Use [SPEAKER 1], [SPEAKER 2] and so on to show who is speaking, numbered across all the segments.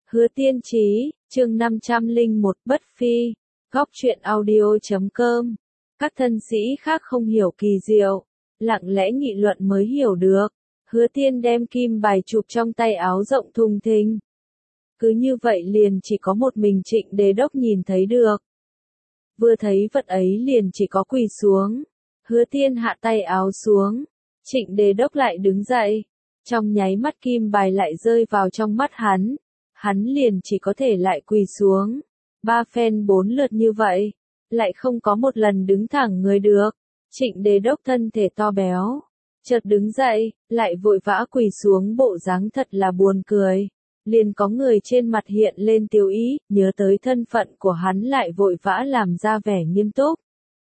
[SPEAKER 1] Hứa Tiên Chí, chương 501 Bất Phi, góc truyện audio.com. Các thân sĩ khác không hiểu kỳ diệu, lặng lẽ nghị luận mới hiểu được. Hứa Tiên đem kim bài chụp trong tay áo rộng thùng thình. Cứ như vậy liền chỉ có một mình Trịnh Đế Đốc nhìn thấy được. Vừa thấy vật ấy liền chỉ có quỳ xuống. Hứa Tiên hạ tay áo xuống. Trịnh Đế Đốc lại đứng dậy. Trong nháy mắt kim bài lại rơi vào trong mắt hắn. Hắn liền chỉ có thể lại quỳ xuống. 3 phen 4 lượt như vậy. Lại không có một lần đứng thẳng người được. Trịnh Đế Đốc thân thể to béo. Chợt đứng dậy, lại vội vã quỳ xuống, bộ dáng thật là buồn cười. Liền có người trên mặt hiện lên tiêu ý, nhớ tới thân phận của hắn lại vội vã làm ra vẻ nghiêm túc.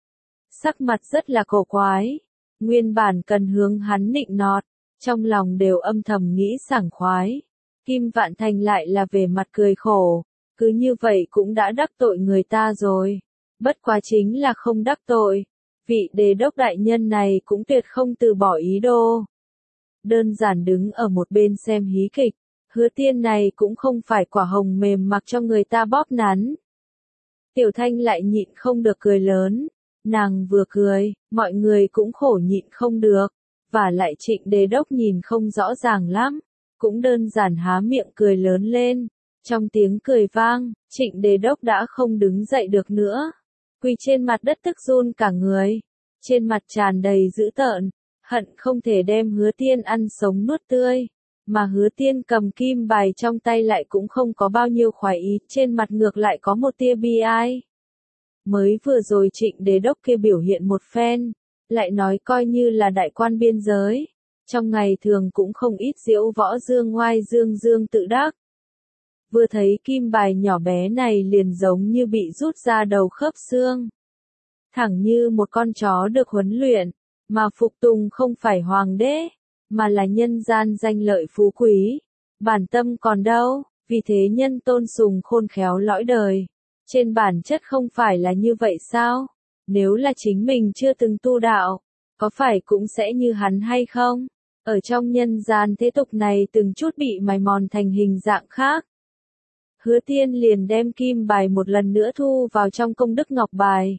[SPEAKER 1] Sắc mặt rất là cổ quái. Nguyên bản cần hướng hắn nịnh nọt, trong lòng đều âm thầm nghĩ sảng khoái. Kim Vạn Thành lại là vẻ mặt cười khổ, cứ như vậy cũng đã đắc tội người ta rồi. Bất quá chính là không đắc tội, vị Đế Đốc đại nhân này cũng tuyệt không từ bỏ ý đồ. Đơn giản đứng ở một bên xem hí kịch, Hứa Tiên này cũng không phải quả hồng mềm mặc cho người ta bóp nắn. Tiểu Thanh lại nhịn không được cười lớn, nàng vừa cười, mọi người cũng khổ nhịn không được, và lại Trịnh Đế Đốc nhìn không rõ ràng lắm. Cũng đơn giản há miệng cười lớn lên. Trong tiếng cười vang, Trịnh Đế Đốc đã không đứng dậy được nữa. Quỳ trên mặt đất tức run cả người. Trên mặt tràn đầy dữ tợn, hận không thể đem Hứa Tiên ăn sống nuốt tươi. Mà Hứa Tiên cầm kim bài trong tay lại cũng không có bao nhiêu khoái ý, trên mặt ngược lại có một tia bi ai. Mới vừa rồi Trịnh Đế Đốc kia biểu hiện một phen, lại nói coi như là đại quan biên giới. Trong ngày thường cũng không ít diễu võ dương ngoai dương tự đắc. Vừa thấy kim bài nhỏ bé này liền giống như bị rút ra đầu khớp xương. Thẳng như một con chó được huấn luyện, mà phục tùng không phải hoàng đế, mà là nhân gian danh lợi phú quý. Bản tâm còn đâu, vì thế nhân tôn sùng khôn khéo lõi đời. Trên bản chất không phải là như vậy sao? Nếu là chính mình chưa từng tu đạo, có phải cũng sẽ như hắn hay không? Ở trong nhân gian thế tục này từng chút bị mài mòn thành hình dạng khác. Hứa Tiên liền đem kim bài một lần nữa thu vào trong công đức ngọc bài.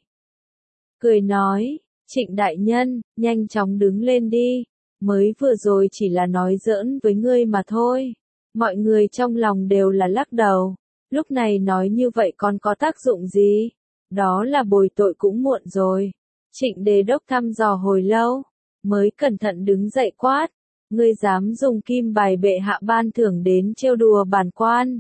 [SPEAKER 1] Cười nói, Trịnh đại nhân, nhanh chóng đứng lên đi, mới vừa rồi chỉ là nói giỡn với ngươi mà thôi. Mọi người trong lòng đều là lắc đầu, lúc này nói như vậy còn có tác dụng gì? Đó là bồi tội cũng muộn rồi. Trịnh Đế Đốc thăm dò hồi lâu, mới cẩn thận đứng dậy quát. Ngươi dám dùng kim bài bệ hạ ban thưởng đến trêu đùa bản quan.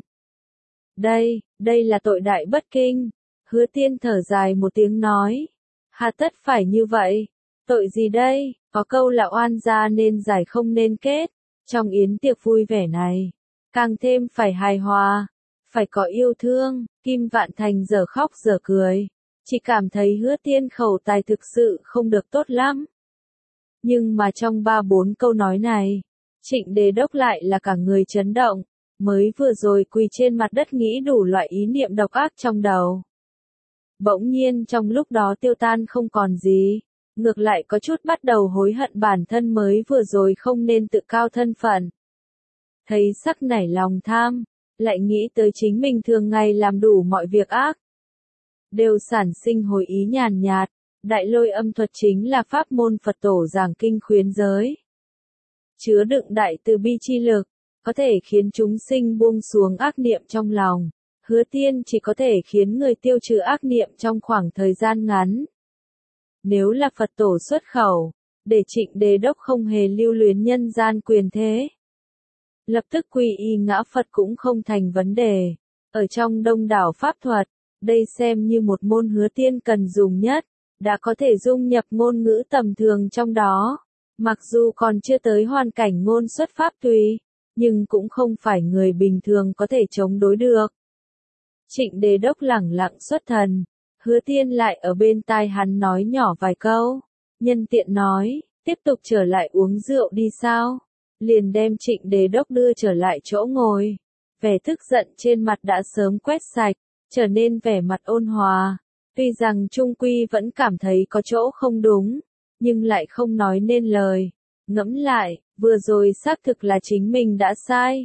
[SPEAKER 1] Đây là tội đại bất kinh. Hứa Tiên thở dài một tiếng nói. Hà tất phải như vậy? Tội gì đây? Có câu là oan gia nên giải không nên kết. Trong yến tiệc vui vẻ này, càng thêm phải hài hòa, phải có yêu thương. Kim Vạn Thành giờ khóc giờ cười, chỉ cảm thấy Hứa Tiên khẩu tài thực sự không được tốt lắm. Nhưng mà trong 3-4 câu nói này, Trịnh Đế Đốc lại là cả người chấn động, mới vừa rồi quỳ trên mặt đất nghĩ đủ loại ý niệm độc ác trong đầu. Bỗng nhiên trong lúc đó tiêu tan không còn gì, ngược lại có chút bắt đầu hối hận bản thân mới vừa rồi không nên tự cao thân phận. Thấy sắc nảy lòng tham, lại nghĩ tới chính mình thường ngày làm đủ mọi việc ác. Đều sản sinh hồi ý nhàn nhạt. Đại Lôi Âm Thuật chính là pháp môn Phật tổ giảng kinh khuyến giới. Chứa đựng đại từ bi chi lực, có thể khiến chúng sinh buông xuống ác niệm trong lòng. Hứa Tiên chỉ có thể khiến người tiêu trừ ác niệm trong khoảng thời gian ngắn. Nếu là Phật tổ xuất khẩu, để Trịnh Đế Đốc không hề lưu luyến nhân gian quyền thế. Lập tức quy y ngã Phật cũng không thành vấn đề. Ở trong đông đảo pháp thuật, đây xem như một môn Hứa Tiên cần dùng nhất. Đã có thể dung nhập ngôn ngữ tầm thường trong đó. Mặc dù còn chưa tới hoàn cảnh ngôn xuất pháp tùy, nhưng cũng không phải người bình thường có thể chống đối được. Trịnh Đế Đốc lẳng lặng xuất thần, Hứa Tiên lại ở bên tai hắn nói nhỏ vài câu. Nhân tiện nói, tiếp tục trở lại uống rượu đi sao? Liền đem Trịnh Đế Đốc đưa trở lại chỗ ngồi. Vẻ tức giận trên mặt đã sớm quét sạch, trở nên vẻ mặt ôn hòa. Tuy rằng trung quy vẫn cảm thấy có chỗ không đúng, nhưng lại không nói nên lời. Ngẫm lại, vừa rồi xác thực là chính mình đã sai.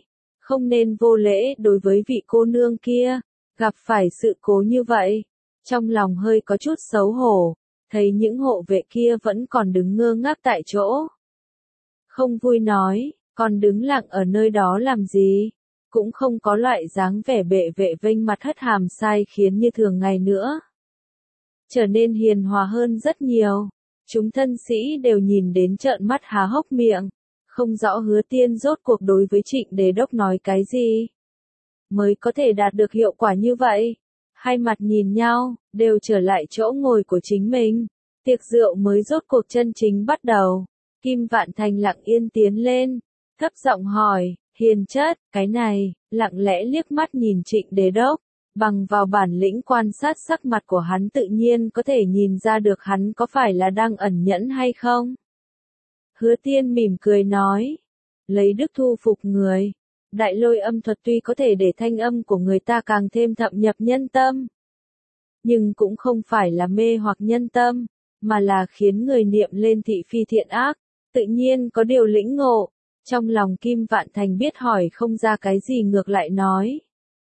[SPEAKER 1] không nên vô lễ đối với vị cô nương kia, gặp phải sự cố như vậy. Trong lòng hơi có chút xấu hổ, thấy những hộ vệ kia vẫn còn đứng ngơ ngác tại chỗ. Không vui nói, còn đứng lặng ở nơi đó làm gì, cũng không có loại dáng vẻ bệ vệ vênh mặt hất hàm sai khiến như thường ngày nữa. Trở nên hiền hòa hơn rất nhiều, chúng thân sĩ đều nhìn đến trợn mắt há hốc miệng, không rõ Hứa Tiên rốt cuộc đối với Trịnh Đế Đốc nói cái gì, mới có thể đạt được hiệu quả như vậy. Hai mặt nhìn nhau, đều trở lại chỗ ngồi của chính mình. Tiệc rượu mới rốt cuộc chân chính bắt đầu. Kim Vạn Thành lặng yên tiến lên, thấp giọng hỏi, hiền chất, cái này, lặng lẽ liếc mắt nhìn Trịnh Đế Đốc, bằng vào bản lĩnh quan sát sắc mặt của hắn tự nhiên có thể nhìn ra được hắn có phải là đang ẩn nhẫn hay không. Hứa Tiên mỉm cười nói, lấy đức thu phục người. Đại lôi âm thuật tuy có thể để thanh âm của người ta càng thêm thậm nhập nhân tâm, nhưng cũng không phải là mê hoặc nhân tâm, mà là khiến người niệm lên thị phi thiện ác, tự nhiên có điều lĩnh ngộ. Trong lòng Kim Vạn Thành biết hỏi không ra cái gì ngược lại nói.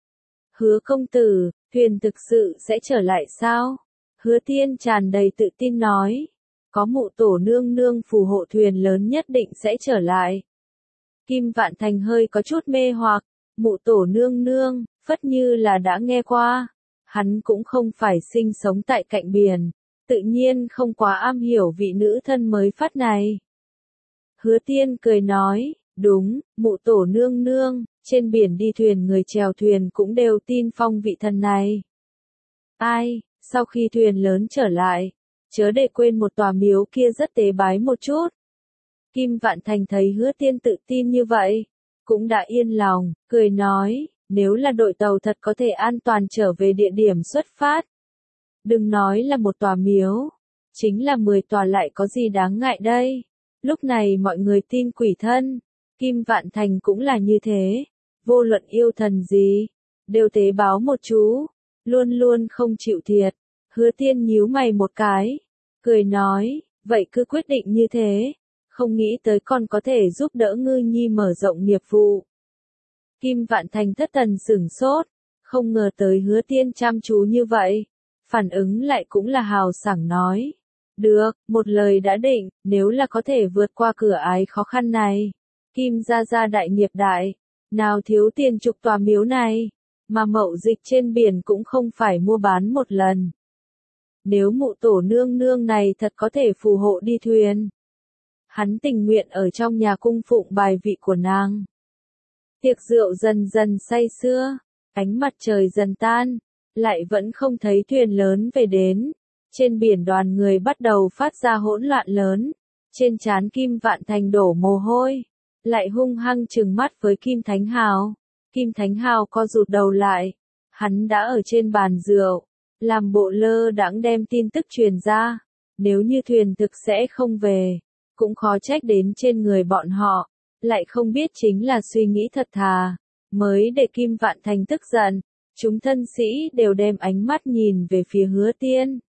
[SPEAKER 1] Hứa công tử, thuyền thực sự sẽ trở lại sao? Hứa Tiên tràn đầy tự tin nói. Có mụ tổ nương nương phù hộ thuyền lớn nhất định sẽ trở lại. Kim Vạn Thành hơi có chút mê hoặc, mụ tổ nương nương, phất như là đã nghe qua. Hắn cũng không phải sinh sống tại cạnh biển, tự nhiên không quá am hiểu vị nữ thân mới phát này. Hứa Tiên cười nói, đúng, mụ tổ nương nương, trên biển đi thuyền người chèo thuyền cũng đều tin phong vị thần này. Ai, sau khi thuyền lớn trở lại, chớ để quên một tòa miếu kia rất tế bái một chút. Kim Vạn Thành thấy Hứa Tiên tự tin như vậy, cũng đã yên lòng, cười nói, nếu là đội tàu thật có thể an toàn trở về địa điểm xuất phát. Đừng nói là một tòa miếu, chính là 10 tòa lại có gì đáng ngại đây. Lúc này mọi người tin quỷ thân, Kim Vạn Thành cũng là như thế, vô luận yêu thần gì, đều tế báo một chú, luôn luôn không chịu thiệt. Hứa Tiên nhíu mày một cái, cười nói, vậy cứ quyết định như thế, không nghĩ tới còn có thể giúp đỡ Ngư Nhi mở rộng nghiệp vụ. Kim Vạn Thành thất thần sửng sốt, không ngờ tới Hứa Tiên chăm chú như vậy, phản ứng lại cũng là hào sảng nói. Được, một lời đã định, nếu là có thể vượt qua cửa ải khó khăn này. Kim gia đại nghiệp đại, nào thiếu tiền trục tòa miếu này, mà mậu dịch trên biển cũng không phải mua bán một lần. Nếu mụ tổ nương nương này thật có thể phù hộ đi thuyền, hắn tình nguyện ở trong nhà cung phụng bài vị của nàng. Tiệc rượu dần dần say sưa, ánh mặt trời dần tan, lại vẫn không thấy thuyền lớn về đến. Trên biển đoàn người bắt đầu phát ra hỗn loạn lớn, trên trán Kim Vạn Thành đổ mồ hôi, lại hung hăng trừng mắt với Kim Thánh Hào. Kim Thánh Hào co rụt đầu lại, hắn đã ở trên bàn rượu, làm bộ lơ đãng đem tin tức truyền ra, nếu như thuyền thực sẽ không về, cũng khó trách đến trên người bọn họ, lại không biết chính là suy nghĩ thật thà, mới để Kim Vạn Thành tức giận. Chúng thân sĩ đều đem ánh mắt nhìn về phía Hứa Tiên.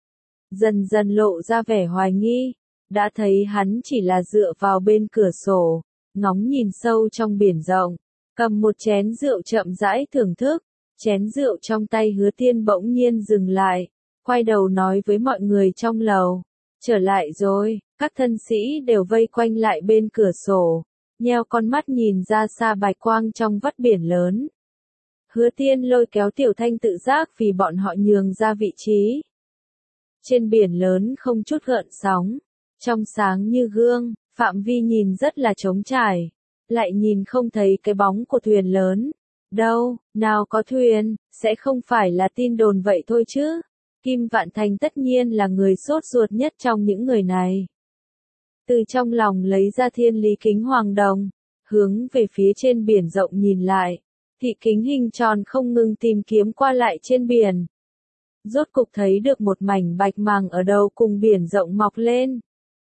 [SPEAKER 1] Dần dần lộ ra vẻ hoài nghi, đã thấy hắn chỉ là dựa vào bên cửa sổ, ngóng nhìn sâu trong biển rộng, cầm một chén rượu chậm rãi thưởng thức. Chén rượu trong tay Hứa Tiên bỗng nhiên dừng lại, quay đầu nói với mọi người trong lầu, trở lại rồi. Các thân sĩ đều vây quanh lại bên cửa sổ, nheo con mắt nhìn ra xa bạch quang trong vắt biển lớn. Hứa Tiên lôi kéo Tiểu Thanh tự giác vì bọn họ nhường ra vị trí. Trên biển lớn không chút gợn sóng, trong sáng như gương, phạm vi nhìn rất là trống trải, lại nhìn không thấy cái bóng của thuyền lớn. Đâu, nào có thuyền, sẽ không phải là tin đồn vậy thôi chứ. Kim Vạn Thành tất nhiên là người sốt ruột nhất trong những người này. Từ trong lòng lấy ra thiên lý kính hoàng đồng, hướng về phía trên biển rộng nhìn lại, thị kính hình tròn không ngừng tìm kiếm qua lại trên biển. Rốt cục thấy được một mảnh bạch màng ở đầu cùng biển rộng mọc lên.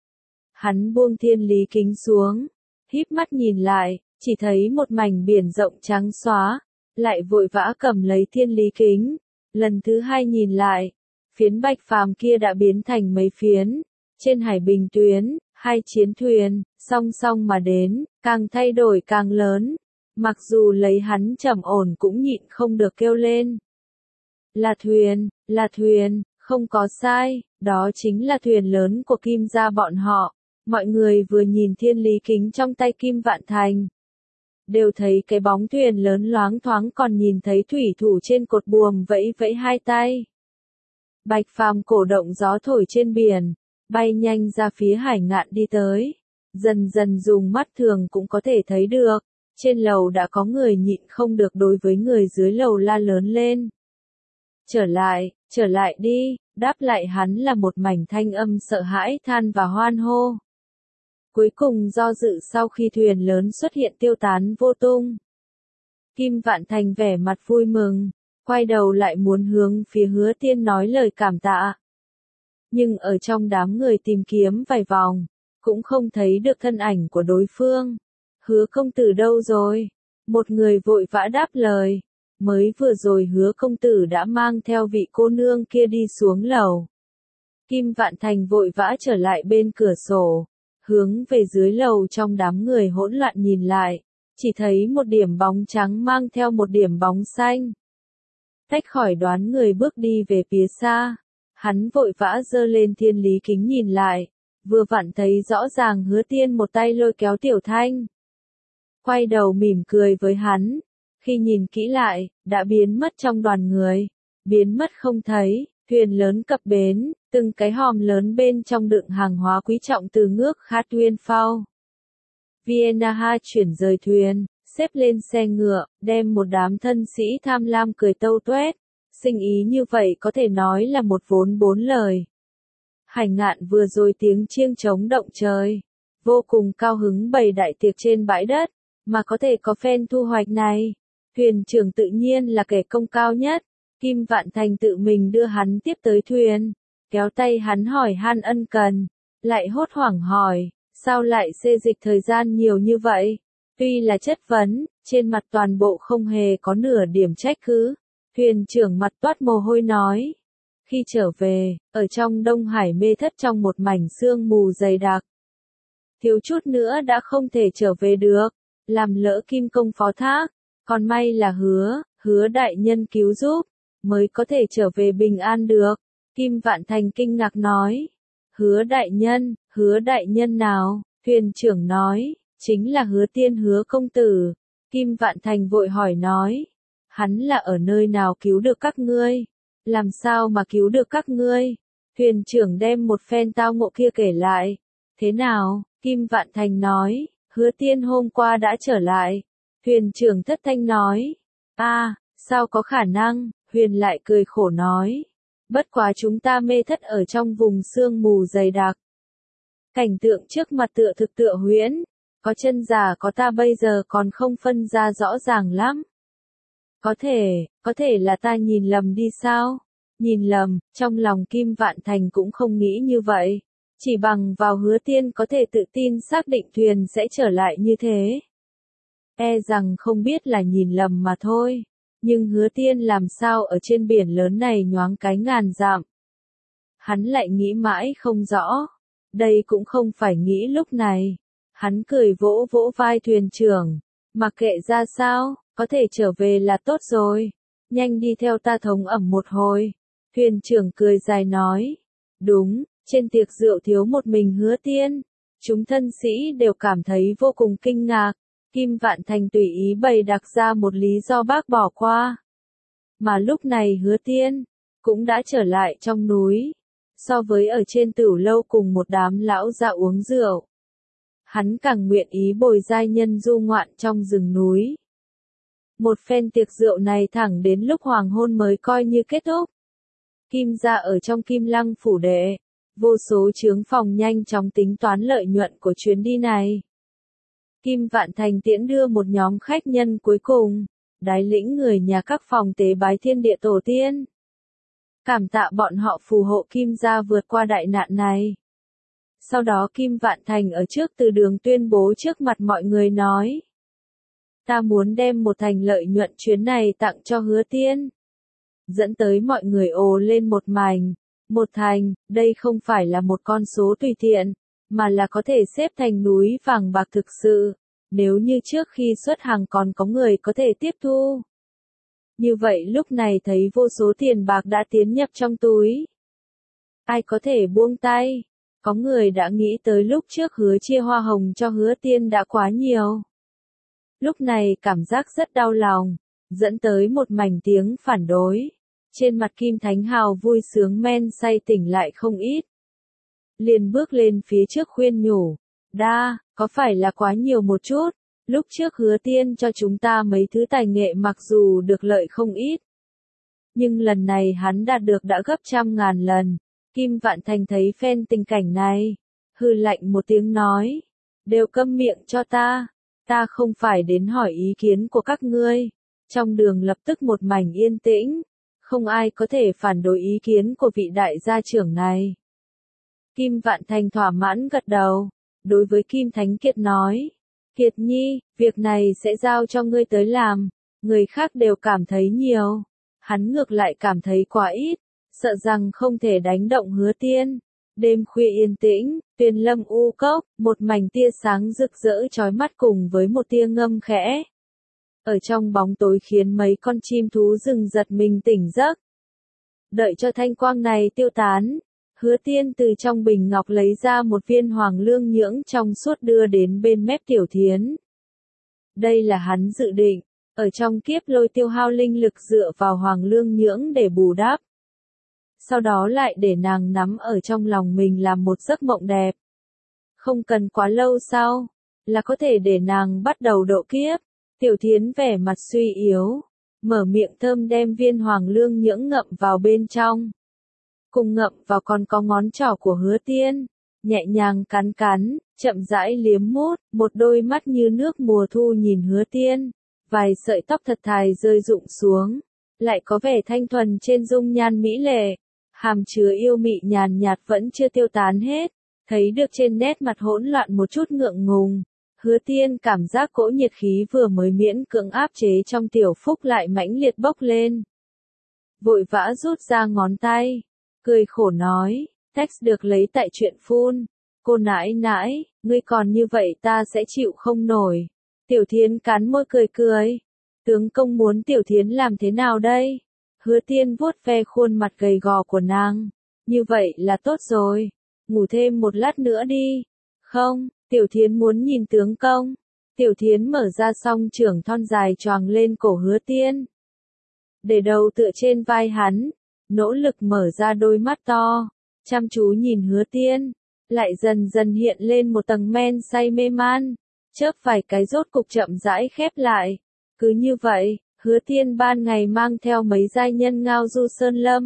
[SPEAKER 1] Hắn buông thiên lý kính xuống, híp mắt nhìn lại, chỉ thấy một mảnh biển rộng trắng xóa, lại vội vã cầm lấy thiên lý kính. Lần thứ hai nhìn lại, phiến bạch phàm kia đã biến thành mấy phiến. Trên hải bình tuyến, hai chiến thuyền, song song mà đến, càng thay đổi càng lớn. Mặc dù lấy hắn trầm ổn cũng nhịn không được kêu lên. Là thuyền, không có sai, đó chính là thuyền lớn của Kim gia bọn họ. Mọi người vừa nhìn thiên lý kính trong tay Kim Vạn Thành, đều thấy cái bóng thuyền lớn loáng thoáng, còn nhìn thấy thủy thủ trên cột buồm vẫy vẫy hai tay. Bạch Phàm cổ động gió thổi trên biển, bay nhanh ra phía hải ngạn đi tới. Dần dần dùng mắt thường cũng có thể thấy được, trên lầu đã có người nhịn không được đối với người dưới lầu la lớn lên. Trở lại đi, đáp lại hắn là một mảnh thanh âm sợ hãi than và hoan hô. Cuối cùng do dự sau khi thuyền lớn xuất hiện tiêu tán vô tung. Kim Vạn Thành vẻ mặt vui mừng, quay đầu lại muốn hướng phía Hứa Tiên nói lời cảm tạ. Nhưng ở trong đám người tìm kiếm vài vòng, cũng không thấy được thân ảnh của đối phương. Hứa công tử đâu rồi? Một người vội vã đáp lời. Mới vừa rồi Hứa công tử đã mang theo vị cô nương kia đi xuống lầu. Kim Vạn Thành vội vã trở lại bên cửa sổ, hướng về dưới lầu trong đám người hỗn loạn nhìn lại, chỉ thấy một điểm bóng trắng mang theo một điểm bóng xanh. Tách khỏi đoán người bước đi về phía xa, hắn vội vã giơ lên thiên lý kính nhìn lại, vừa vặn thấy rõ ràng Hứa Tiên một tay lôi kéo Tiểu Thanh. Quay đầu mỉm cười với hắn, khi nhìn kỹ lại, đã biến mất trong đoàn người, biến mất không thấy. Thuyền lớn cập bến, từng cái hòm lớn bên trong đựng hàng hóa quý trọng từ nước Khát Nguyên Phao. Vienna chuyển rời thuyền, xếp lên xe ngựa, đem một đám thân sĩ tham lam cười tâu tuét. Sinh ý như vậy có thể nói là một vốn bốn lời. Hải ngạn vừa rồi tiếng chiêng trống động trời, vô cùng cao hứng bày đại tiệc trên bãi đất, mà có thể có phen thu hoạch này. Thuyền trưởng tự nhiên là kẻ công cao nhất. Kim Vạn Thành tự mình đưa hắn tiếp tới thuyền, kéo tay hắn hỏi han ân cần, lại hốt hoảng hỏi, sao lại xê dịch thời gian nhiều như vậy? Tuy là chất vấn, trên mặt toàn bộ không hề có nửa điểm trách cứ. Thuyền trưởng mặt toát mồ hôi nói, khi trở về, ở trong Đông Hải mê thất trong một mảnh sương mù dày đặc. Thiếu chút nữa đã không thể trở về được, làm lỡ Kim công phó thác, còn may là hứa đại nhân cứu giúp, mới có thể trở về bình an được. Kim Vạn Thành kinh ngạc nói, hứa đại nhân nào? Thuyền trưởng nói, chính là Hứa Tiên Hứa công tử. Kim Vạn Thành vội hỏi nói, hắn là ở nơi nào cứu được các ngươi? Làm sao mà cứu được các ngươi? Thuyền trưởng đem một phen tao ngộ kia kể lại. Thế nào? Kim Vạn Thành nói, Hứa Tiên hôm qua đã trở lại. Thuyền trưởng thất thanh nói, sao có khả năng? Huyền lại cười khổ nói, bất quá chúng ta mê thất ở trong vùng sương mù dày đặc. Cảnh tượng trước mặt tựa thực tựa huyễn, có chân giả có ta bây giờ còn không phân ra rõ ràng lắm. Có thể là ta nhìn lầm đi sao? Nhìn lầm, trong lòng Kim Vạn Thành cũng không nghĩ như vậy, chỉ bằng vào Hứa Tiên có thể tự tin xác định thuyền sẽ trở lại như thế. E rằng không biết là nhìn lầm mà thôi. Nhưng Hứa Tiên làm sao ở trên biển lớn này nhoáng cái ngàn dặm. Hắn lại nghĩ mãi không rõ. Đây cũng không phải nghĩ lúc này. Hắn cười vỗ vỗ vai thuyền trưởng. Mặc kệ ra sao, có thể trở về là tốt rồi. Nhanh đi theo ta thống ẩm một hồi. Thuyền trưởng cười dài nói. Đúng, trên tiệc rượu thiếu một mình Hứa Tiên. Chúng thân sĩ đều cảm thấy vô cùng kinh ngạc. Kim Vạn Thành tùy ý bày đặt ra một lý do bác bỏ qua. Mà lúc này Hứa Tiên cũng đã trở lại trong núi. So với ở trên tửu lâu cùng một đám lão già uống rượu, hắn càng nguyện ý bồi giai nhân du ngoạn trong rừng núi. Một phen tiệc rượu này thẳng đến lúc hoàng hôn mới coi như kết thúc. Kim gia ở trong Kim Lăng phủ đệ, vô số chướng phòng nhanh chóng tính toán lợi nhuận của chuyến đi này. Kim Vạn Thành tiễn đưa một nhóm khách nhân cuối cùng, đái lĩnh người nhà các phòng tế bái thiên địa tổ tiên. Cảm tạ bọn họ phù hộ Kim gia vượt qua đại nạn này. Sau đó Kim Vạn Thành ở trước từ đường tuyên bố trước mặt mọi người nói. Ta muốn đem một thành lợi nhuận chuyến này tặng cho Hứa Tiên. Dẫn tới mọi người ồ lên một mảnh. Một thành, đây không phải là một con số tùy tiện, mà là có thể xếp thành núi vàng bạc thực sự. nếu như trước khi xuất hàng còn có người có thể tiếp thu. Như vậy lúc này thấy vô số tiền bạc đã tiến nhập trong túi. Ai có thể buông tay? Có người đã nghĩ tới lúc trước Hứa chia hoa hồng cho Hứa Tiên đã quá nhiều. Lúc này cảm giác rất đau lòng, dẫn tới một mảnh tiếng phản đối. Trên mặt Kim Thánh Hào vui sướng men say tỉnh lại không ít. Liền bước lên phía trước khuyên nhủ, đa, có phải là quá nhiều một chút, lúc trước Hứa Tiên cho chúng ta mấy thứ tài nghệ mặc dù được lợi không ít. Nhưng lần này hắn đạt được đã gấp trăm ngàn lần. Kim Vạn Thành thấy phen tình cảnh này, hừ lạnh một tiếng nói, đều câm miệng cho ta không phải đến hỏi ý kiến của các ngươi. Trong đường lập tức một mảnh yên tĩnh, không ai có thể phản đối ý kiến của vị đại gia trưởng này. Kim Vạn Thành thỏa mãn gật đầu, đối với Kim Thánh Kiệt nói, Kiệt Nhi, việc này sẽ giao cho ngươi tới làm, người khác đều cảm thấy nhiều, hắn ngược lại cảm thấy quá ít, sợ rằng không thể đánh động Hứa Tiên. Đêm khuya yên tĩnh, Tuyền Lâm u cốc, một mảnh tia sáng rực rỡ chói mắt cùng với một tia ngâm khẽ. Ở trong bóng tối khiến mấy con chim thú rừng giật mình tỉnh giấc. Đợi cho thanh quang này tiêu tán, Hứa Tiên từ trong bình ngọc lấy ra một viên hoàng lương nhưỡng trong suốt đưa đến bên mép Tiểu Thiến. Đây là hắn dự định, ở trong kiếp lôi tiêu hao linh lực dựa vào hoàng lương nhưỡng để bù đắp. Sau đó lại để nàng nắm ở trong lòng mình làm một giấc mộng đẹp. Không cần quá lâu sau, là có thể để nàng bắt đầu độ kiếp. Tiểu Thiến vẻ mặt suy yếu, mở miệng thơm đem viên hoàng lương nhưỡng ngậm vào bên trong. Cùng ngậm vào còn có ngón trỏ của Hứa Tiên, nhẹ nhàng cắn cắn, chậm rãi liếm mút, một đôi mắt như nước mùa thu nhìn Hứa Tiên, vài sợi tóc thật thài rơi rụng xuống, lại có vẻ thanh thuần trên dung nhan mỹ lệ, hàm chứa yêu mị nhàn nhạt vẫn chưa tiêu tán hết, thấy được trên nét mặt hỗn loạn một chút ngượng ngùng. Hứa Tiên cảm giác cỗ nhiệt khí vừa mới miễn cưỡng áp chế trong tiểu phúc lại mãnh liệt bốc lên. Vội vã rút ra ngón tay, cười khổ nói, text được lấy tại chuyện phun. Cô nãi nãi, ngươi còn như vậy ta sẽ chịu không nổi. Tiểu Thiến cắn môi cười cười. Tướng công muốn Tiểu Thiến làm thế nào đây? Hứa Tiên vuốt ve khuôn mặt gầy gò của nàng. Như vậy là tốt rồi. Ngủ thêm một lát nữa đi. Không, Tiểu Thiến muốn nhìn tướng công. Tiểu Thiến mở ra song trưởng thon dài choàng lên cổ Hứa Tiên. Để đầu tựa trên vai hắn, nỗ lực mở ra đôi mắt to, chăm chú nhìn Hứa Tiên, lại dần dần hiện lên một tầng men say mê man, chớp vài cái rốt cục chậm rãi khép lại. Cứ như vậy, Hứa Tiên ban ngày mang theo mấy giai nhân ngao du sơn lâm.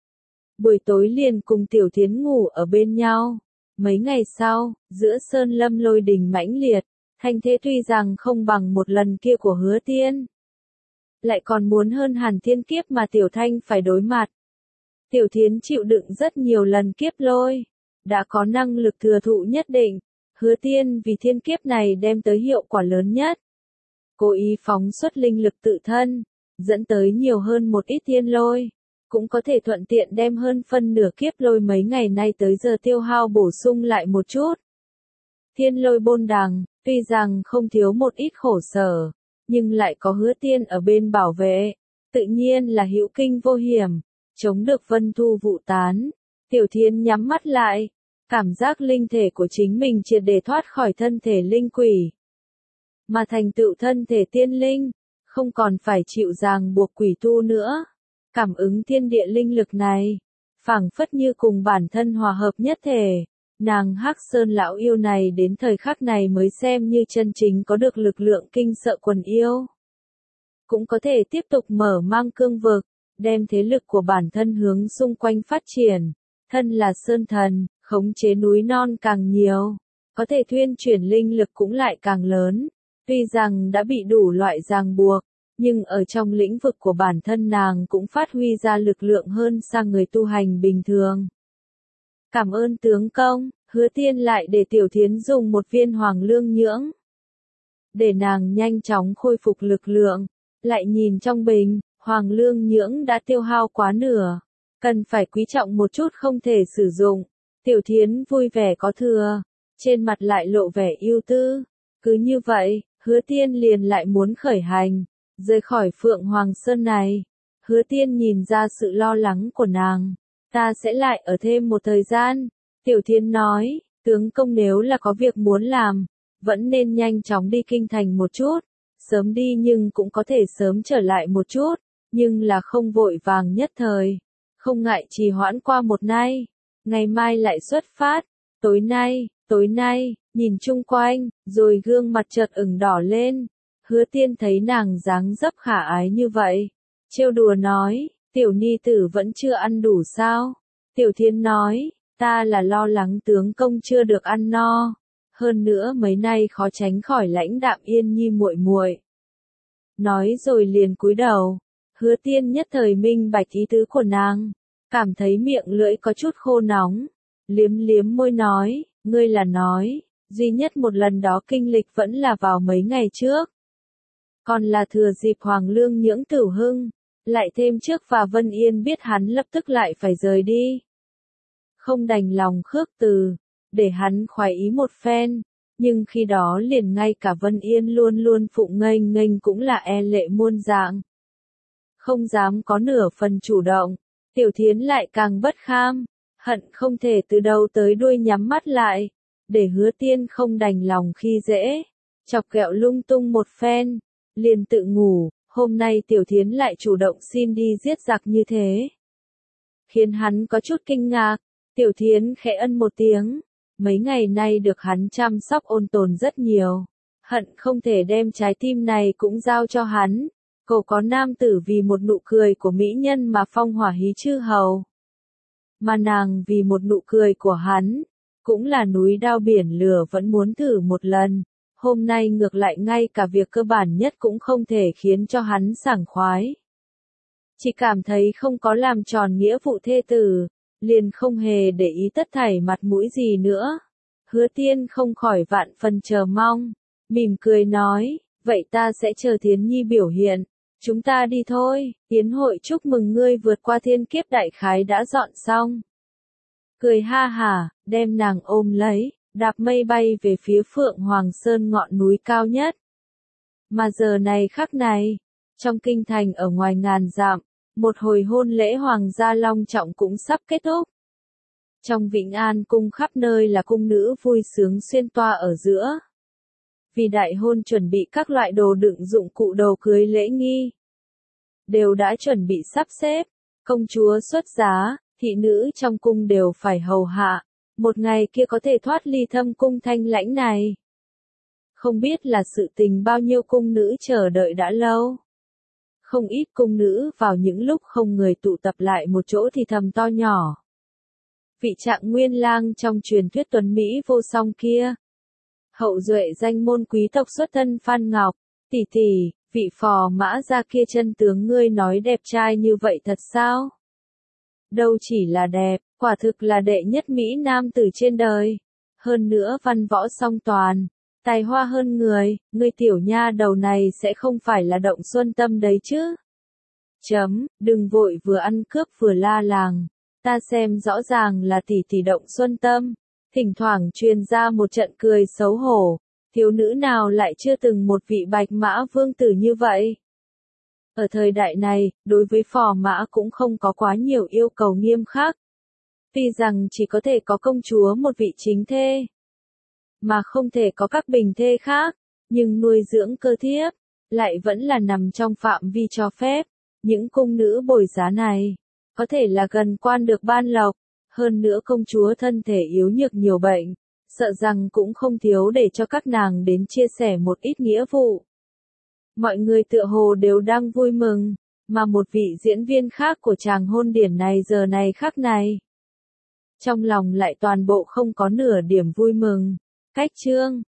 [SPEAKER 1] Buổi tối liền cùng Tiểu Thiến ngủ ở bên nhau. Mấy ngày sau, giữa sơn lâm lôi đình mãnh liệt, thanh thế tuy rằng không bằng một lần kia của Hứa Tiên, lại còn muốn hơn hẳn thiên kiếp mà Tiểu Thanh phải đối mặt. Tiểu Thiến chịu đựng rất nhiều lần kiếp lôi, đã có năng lực thừa thụ nhất định. Hứa Tiên vì thiên kiếp này đem tới hiệu quả lớn nhất. Cố ý phóng xuất linh lực tự thân, dẫn tới nhiều hơn một ít thiên lôi, cũng có thể thuận tiện đem hơn phân nửa kiếp lôi mấy ngày nay tới giờ tiêu hao bổ sung lại một chút. Thiên lôi bôn đằng, tuy rằng không thiếu một ít khổ sở, nhưng lại có Hứa Tiên ở bên bảo vệ, tự nhiên là hữu kinh vô hiểm, chống được vân thu vụ tán. Tiểu Thiến nhắm mắt lại, cảm giác linh thể của chính mình triệt để thoát khỏi thân thể linh quỷ, mà thành tựu thân thể tiên linh, không còn phải chịu ràng buộc quỷ tu nữa. Cảm ứng thiên địa linh lực này, phảng phất như cùng bản thân hòa hợp nhất thể. Nàng Hắc Sơn lão yêu này đến thời khắc này mới xem như chân chính có được lực lượng kinh sợ quần yêu. Cũng có thể tiếp tục mở mang cương vực, đem thế lực của bản thân hướng xung quanh phát triển. Thân là sơn thần, khống chế núi non càng nhiều, có thể thuyên chuyển linh lực cũng lại càng lớn. Tuy rằng đã bị đủ loại ràng buộc, nhưng ở trong lĩnh vực của bản thân nàng cũng phát huy ra lực lượng hơn xa người tu hành bình thường. Cảm ơn tướng công. Hứa Tiên lại để Tiểu Thiến dùng một viên hoàng lương nhưỡng, để nàng nhanh chóng khôi phục lực lượng. Lại nhìn trong bình, hoàng lương nhưỡng đã tiêu hao quá nửa, cần phải quý trọng một chút không thể sử dụng. Tiểu Thiến vui vẻ có thừa, trên mặt lại lộ vẻ ưu tư. Cứ như vậy, Hứa Tiên liền lại muốn khởi hành, rời khỏi Phượng Hoàng Sơn này. Hứa Tiên nhìn ra sự lo lắng của nàng. Ta sẽ lại ở thêm một thời gian. Tiểu Thiến nói, tướng công nếu là có việc muốn làm, vẫn nên nhanh chóng đi kinh thành một chút. Sớm đi nhưng cũng có thể sớm trở lại một chút, nhưng là không vội vàng nhất thời. Không ngại trì hoãn qua một nay, ngày mai lại xuất phát. Tối nay, nhìn chung quanh, rồi gương mặt chợt ửng đỏ lên. Hứa Tiên thấy nàng dáng dấp khả ái như vậy, trêu đùa nói, tiểu ni tử vẫn chưa ăn đủ sao? Tiểu Thiến nói, ta là lo lắng tướng công chưa được ăn no, hơn nữa mấy nay khó tránh khỏi lãnh đạm Yên Nhi muội muội. Nói rồi liền cúi đầu. Hứa Tiên nhất thời minh bạch ý tứ của nàng, cảm thấy miệng lưỡi có chút khô nóng, liếm liếm môi nói, ngươi là nói, duy nhất một lần đó kinh lịch vẫn là vào mấy ngày trước. Còn là thừa dịp Hoàng Lương nhưỡng Tửu Hưng, lại thêm trước và Vân Yên biết hắn lập tức lại phải rời đi. Không đành lòng khước từ, để hắn khoái ý một phen, nhưng khi đó liền ngay cả Vân Yên luôn luôn phụng nghênh cũng là e lệ muôn dạng. Không dám có nửa phần chủ động, Tiểu Thiến lại càng bất kham, hận không thể từ đầu tới đuôi nhắm mắt lại, để Hứa Tiên không đành lòng khi dễ, chọc ghẹo lung tung một phen, liền tự ngủ, hôm nay Tiểu Thiến lại chủ động xin đi giết giặc như thế. Khiến hắn có chút kinh ngạc, Tiểu Thiến khẽ ân một tiếng, mấy ngày nay được hắn chăm sóc ôn tồn rất nhiều, hận không thể đem trái tim này cũng giao cho hắn. Cổ có nam tử vì một nụ cười của mỹ nhân mà phong hỏa hí chư hầu. Mà nàng vì một nụ cười của hắn, cũng là núi đao biển lửa vẫn muốn thử một lần. Hôm nay ngược lại ngay cả việc cơ bản nhất cũng không thể khiến cho hắn sảng khoái. Chỉ cảm thấy không có làm tròn nghĩa vụ thê tử, liền không hề để ý tất thảy mặt mũi gì nữa. Hứa Tiên không khỏi vạn phần chờ mong, mỉm cười nói, vậy ta sẽ chờ Thiến Nhi biểu hiện. Chúng ta đi thôi, yến hội chúc mừng ngươi vượt qua thiên kiếp đại khái đã dọn xong. Cười ha hả, đem nàng ôm lấy, đạp mây bay về phía Phượng Hoàng Sơn ngọn núi cao nhất. Mà giờ này khắc này, trong kinh thành ở ngoài ngàn dặm, một hồi hôn lễ hoàng gia long trọng cũng sắp kết thúc. Trong Vĩnh An cung khắp nơi là cung nữ vui sướng xuyên toa ở giữa. Vì đại hôn chuẩn bị các loại đồ đựng dụng cụ đồ cưới lễ nghi. Đều đã chuẩn bị sắp xếp, công chúa xuất giá, thị nữ trong cung đều phải hầu hạ, một ngày kia có thể thoát ly thâm cung thanh lãnh này. Không biết là sự tình bao nhiêu cung nữ chờ đợi đã lâu. Không ít cung nữ vào những lúc không người tụ tập lại một chỗ thì thầm to nhỏ. Vị Trạng Nguyên Lang trong truyền thuyết tuấn Mỹ vô song kia. Hậu duệ danh môn quý tộc xuất thân Phan Ngọc, tỷ tỷ, vị phò mã gia kia chân tướng ngươi nói đẹp trai như vậy thật sao? Đâu chỉ là đẹp, quả thực là đệ nhất Mỹ nam tử trên đời. Hơn nữa văn võ song toàn, tài hoa hơn người, ngươi tiểu nha đầu này sẽ không phải là Động Xuân Tâm đấy chứ? Đừng vội vừa ăn cướp vừa la làng, ta xem rõ ràng là tỷ tỷ Động Xuân Tâm. Thỉnh thoảng truyền ra một trận cười xấu hổ, thiếu nữ nào lại chưa từng một vị bạch mã vương tử như vậy. Ở thời đại này, đối với phò mã cũng không có quá nhiều yêu cầu nghiêm khắc. Tuy rằng chỉ có thể có công chúa một vị chính thê, mà không thể có các bình thê khác, nhưng nuôi dưỡng cơ thiếp, lại vẫn là nằm trong phạm vi cho phép. Những cung nữ bồi giá này, có thể là gần quan được ban lộc. Hơn nữa công chúa thân thể yếu nhược nhiều bệnh, sợ rằng cũng không thiếu để cho các nàng đến chia sẻ một ít nghĩa vụ. Mọi người tựa hồ đều đang vui mừng, mà một vị diễn viên khác của chàng hôn điển này giờ này khắc này. Trong lòng lại toàn bộ không có nửa điểm vui mừng. Cách chương